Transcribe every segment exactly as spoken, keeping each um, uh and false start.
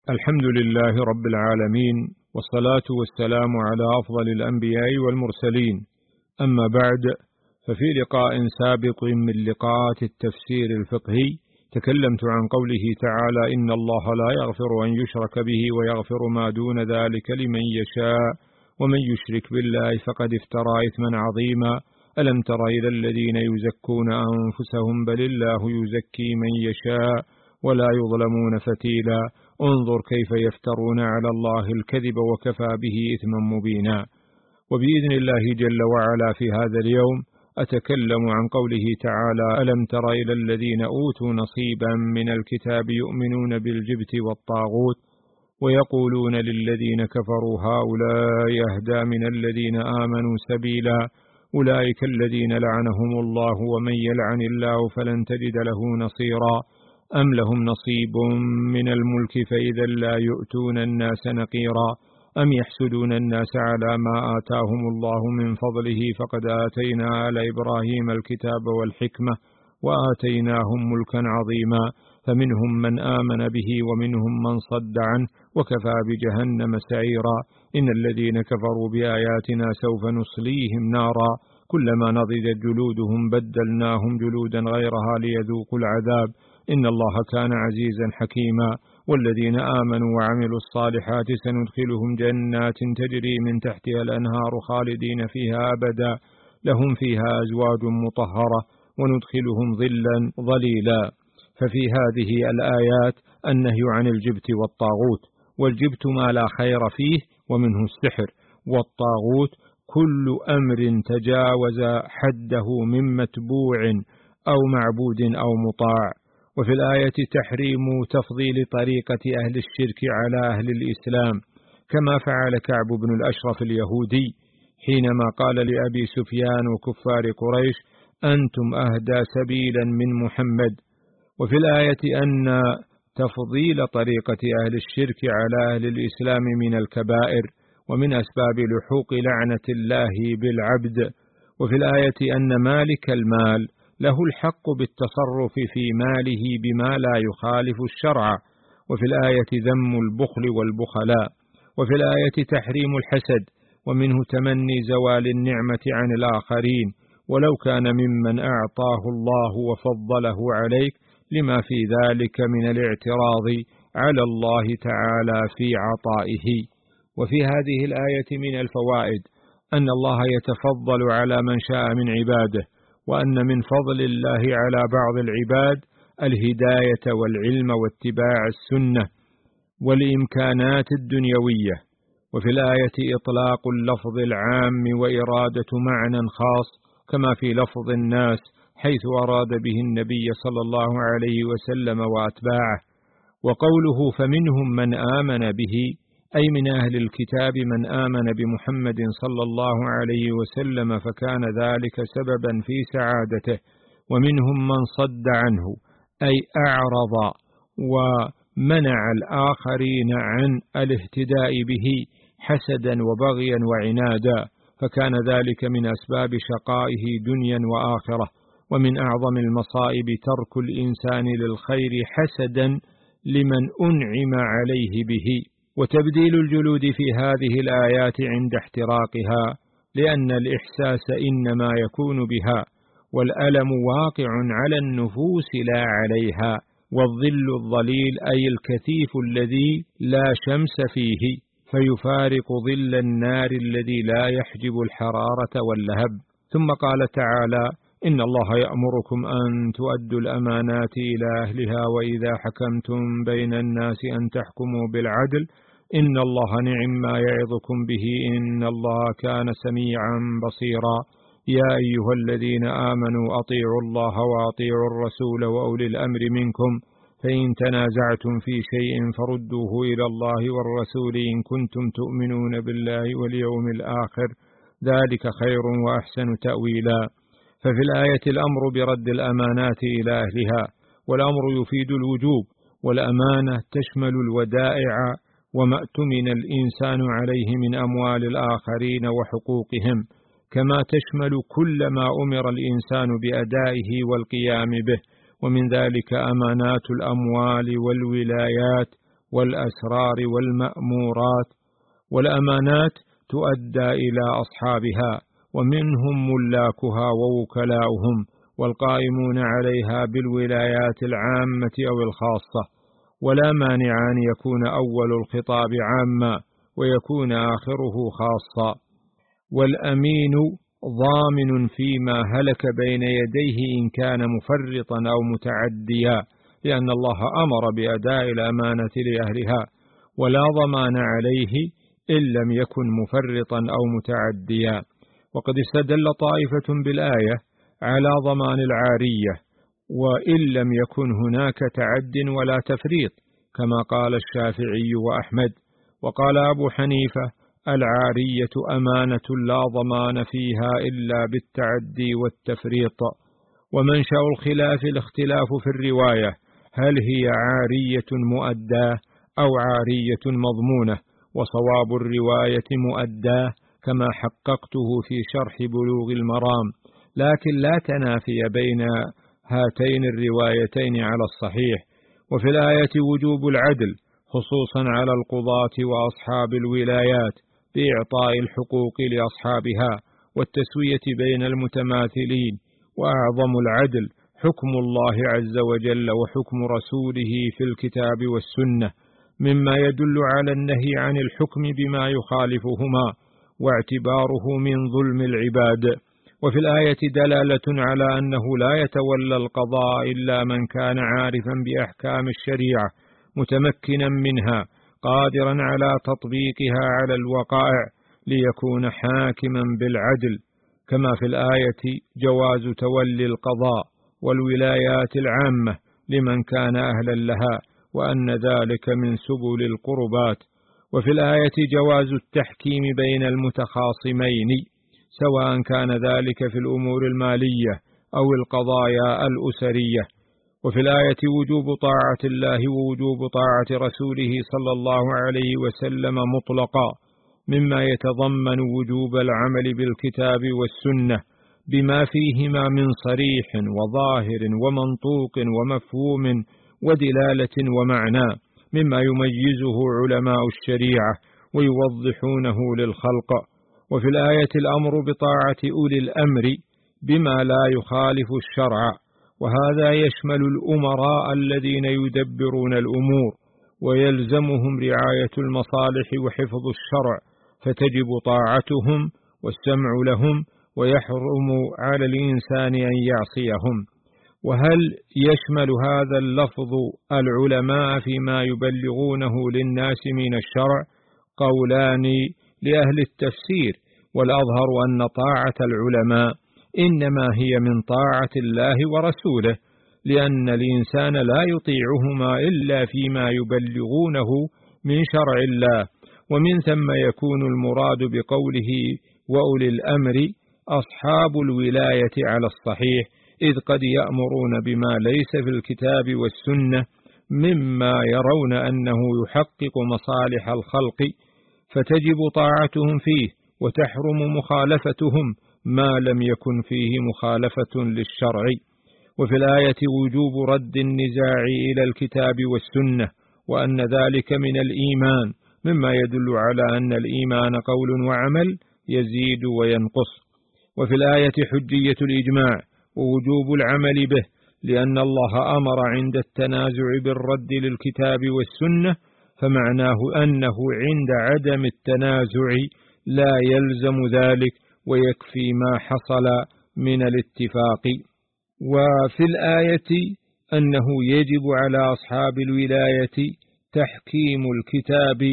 الحمد لله رب العالمين، والصلاة والسلام على أفضل الأنبياء والمرسلين. أما بعد، ففي لقاء سابق من لقاءات التفسير الفقهي تكلمت عن قوله تعالى: إن الله لا يغفر أن يشرك به ويغفر ما دون ذلك لمن يشاء ومن يشرك بالله فقد افترى إثما عظيما. ألم تر إلى الذين يزكون أنفسهم بل الله يزكي من يشاء ولا يظلمون فتيلا. انظر كيف يفترون على الله الكذب وكفى به إثما مبينا. وبإذن الله جل وعلا في هذا اليوم أتكلم عن قوله تعالى: ألم تر إلى الذين أوتوا نصيبا من الكتاب يؤمنون بالجبت والطاغوت ويقولون للذين كفروا هؤلاء أهدى من الذين آمنوا سبيلا. أولئك الذين لعنهم الله ومن يلعن الله فلن تجد له نصيرا. أم لهم نصيب من الملك فإذا لا يؤتون الناس نقيرا. أم يحسدون الناس على ما آتاهم الله من فضله فقد آتينا آل إبراهيم الكتاب والحكمة وآتيناهم ملكا عظيما. فمنهم من آمن به ومنهم من صد عنه وكفى بجهنم سعيرا. إن الذين كفروا بآياتنا سوف نصليهم نارا كلما نضجت جلودهم بدلناهم جلودا غيرها ليذوقوا العذاب إن الله كان عزيزا حكيما. والذين آمنوا وعملوا الصالحات سندخلهم جنات تجري من تحتها الأنهار خالدين فيها أبدا لهم فيها أزواج مطهرة وندخلهم ظلا ظليلا. ففي هذه الآيات النهي عن الجبت والطاغوت. والجبت ما لا خير فيه ومنه السحر، والطاغوت كل أمر تجاوز حده من متبوع أو معبود أو مطاع. وفي الآية تحريم تفضيل طريقة أهل الشرك على أهل الإسلام، كما فعل كعب بن الأشرف اليهودي حينما قال لأبي سفيان وكفار قريش: أنتم أهدى سبيلا من محمد. وفي الآية أن تفضيل طريقة أهل الشرك على أهل الإسلام من الكبائر ومن أسباب لحوق لعنة الله بالعبد. وفي الآية أن مالك المال له الحق بالتصرف في ماله بما لا يخالف الشرع. وفي الآية ذم البخل والبخلاء. وفي الآية تحريم الحسد، ومنه تمني زوال النعمة عن الآخرين ولو كان ممن أعطاه الله وفضله عليك لما في ذلك من الاعتراض على الله تعالى في عطائه. وفي هذه الآية من الفوائد أن الله يتفضل على من شاء من عباده، وأن من فضل الله على بعض العباد الهداية والعلم واتباع السنة والإمكانات الدنيوية. وفي الآية إطلاق اللفظ العام وإرادة معنى خاص كما في لفظ الناس، حيث أراد به النبي صلى الله عليه وسلم وأتباعه. وقوله فمنهم من آمن به أي من أهل الكتاب من آمن بمحمد صلى الله عليه وسلم فكان ذلك سببا في سعادته، ومنهم من صد عنه أي أعرض ومنع الآخرين عن الاهتداء به حسدا وبغيا وعنادا، فكان ذلك من أسباب شقائه دنيا وآخرة. ومن أعظم المصائب ترك الإنسان للخير حسدا لمن أنعم عليه به. وتبديل الجلود في هذه الآيات عند احتراقها، لأن الإحساس إنما يكون بها، والألم واقع على النفوس لا عليها. والظل الظليل أي الكثيف الذي لا شمس فيه، فيفارق ظل النار الذي لا يحجب الحرارة واللهب. ثم قال تعالى: إن الله يأمركم أن تؤدوا الأمانات إلى أهلها وإذا حكمتم بين الناس أن تحكموا بالعدل إن الله نعم ما يعظكم به إن الله كان سميعا بصيرا. يا أيها الذين آمنوا أطيعوا الله وأطيعوا الرسول وأولي الأمر منكم فإن تنازعتم في شيء فردوه إلى الله والرسول إن كنتم تؤمنون بالله واليوم الآخر ذلك خير وأحسن تأويلا. ففي الآية الأمر برد الأمانات إلى أهلها، والأمر يفيد الوجوب، والأمانة تشمل الودائع وما اؤتمن الإنسان عليه من أموال الآخرين وحقوقهم، كما تشمل كل ما أمر الإنسان بأدائه والقيام به، ومن ذلك أمانات الأموال والولايات والأسرار والمأمورات، والأمانات تؤدى إلى أصحابها، ومنهم ملاكها ووكلاؤهم والقائمون عليها بالولايات العامة أو الخاصة، ولا مانع أن يكون أول الخطاب عاما ويكون آخره خاصا. والأمين ضامن فيما هلك بين يديه إن كان مفرطا أو متعديا، لأن الله أمر بأداء الأمانة لأهلها، ولا ضمان عليه إن لم يكن مفرطا أو متعديا. وقد استدل طائفة بالآية على ضمان العارية وإن لم يكن هناك تعد ولا تفريط، كما قال الشافعي وأحمد. وقال أبو حنيفة: العارية أمانة لا ضمان فيها إلا بالتعدي والتفريط. ومنشأ الخلاف الاختلاف في الرواية، هل هي عارية مؤداة أو عارية مضمونة؟ وصواب الرواية مؤداة كما حققته في شرح بلوغ المرام، لكن لا تنافي بين هاتين الروايتين على الصحيح. وفي الآية وجوب العدل خصوصا على القضاة وأصحاب الولايات بإعطاء الحقوق لأصحابها والتسوية بين المتماثلين. وأعظم العدل حكم الله عز وجل وحكم رسوله في الكتاب والسنة، مما يدل على النهي عن الحكم بما يخالفهما واعتباره من ظلم العباد. وفي الآية دلالة على أنه لا يتولى القضاء إلا من كان عارفا بأحكام الشريعة متمكنا منها قادرا على تطبيقها على الوقائع ليكون حاكما بالعدل، كما في الآية جواز تولي القضاء والولايات العامة لمن كان أهلا لها، وأن ذلك من سبل القربات. وفي الآية جواز التحكيم بين المتخاصمين سواء كان ذلك في الأمور المالية أو القضايا الأسرية. وفي الآية وجوب طاعة الله ووجوب طاعة رسوله صلى الله عليه وسلم مطلقا، مما يتضمن وجوب العمل بالكتاب والسنة بما فيهما من صريح وظاهر ومنطوق ومفهوم ودلالة ومعنى، مما يميزه علماء الشريعة ويوضحونه للخلق. وفي الآية الأمر بطاعة أولي الأمر بما لا يخالف الشرع، وهذا يشمل الأمراء الذين يدبرون الأمور ويلزمهم رعاية المصالح وحفظ الشرع، فتجب طاعتهم والسمع لهم، ويحرم على الإنسان أن يعصيهم. وهل يشمل هذا اللفظ العلماء فيما يبلغونه للناس من الشرع؟ قولان لأهل التفسير، والأظهر أن طاعة العلماء إنما هي من طاعة الله ورسوله، لأن الإنسان لا يطيعهما إلا فيما يبلغونه من شرع الله. ومن ثم يكون المراد بقوله وأولي الأمر أصحاب الولاية على الصحيح، إذ قد يأمرون بما ليس في الكتاب والسنة مما يرون أنه يحقق مصالح الخلق، فتجب طاعتهم فيه وتحرم مخالفتهم ما لم يكن فيه مخالفة للشرع. وفي الآية وجوب رد النزاع إلى الكتاب والسنة، وأن ذلك من الإيمان، مما يدل على أن الإيمان قول وعمل يزيد وينقص. وفي الآية حجية الإجماع ووجوب العمل به، لأن الله أمر عند التنازع بالرد للكتاب والسنة، فمعناه أنه عند عدم التنازع لا يلزم ذلك ويكفي ما حصل من الاتفاق. وفي الآية أنه يجب على أصحاب الولاية تحكيم الكتاب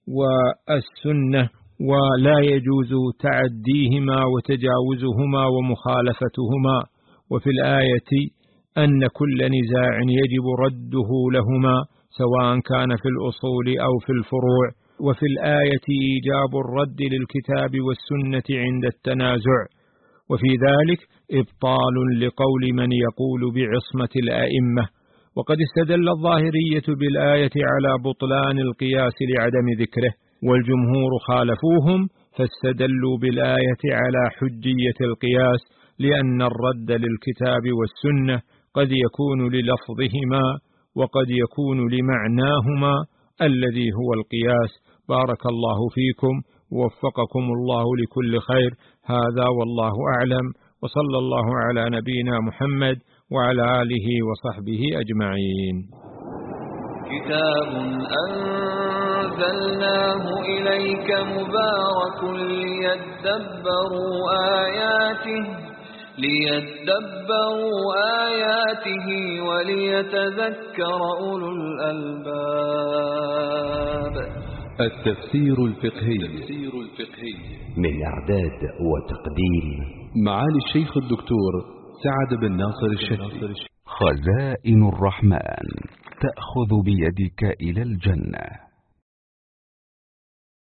والسنة، ولا يجوز تعديهما وتجاوزهما ومخالفتهما. وفي الآية أن كل نزاع يجب رده لهما سواء كان في الأصول أو في الفروع. وفي الآية إيجاب الرد للكتاب والسنة عند التنازع، وفي ذلك إبطال لقول من يقول بعصمة الأئمة. وقد استدل الظاهرية بالآية على بطلان القياس لعدم ذكره، والجمهور خالفوهم فاستدلوا بالآية على حجية القياس، لأن الرد للكتاب والسنة قد يكون للفظهما وقد يكون لمعناهما الذي هو القياس. بارك الله فيكم ووفقكم الله لكل خير. هذا والله أعلم، وصلى الله على نبينا محمد وعلى آله وصحبه أجمعين. كتاب أنزلناه إليك مبارك ليدبروا آياته ليدبروا آياته وليتذكر أولو الألباب. التفسير الفقهي من إعداد وتقديم معالي الشيخ الدكتور سعد بن ناصر الشهري. خزائن الرحمن تأخذ بيدك إلى الجنة.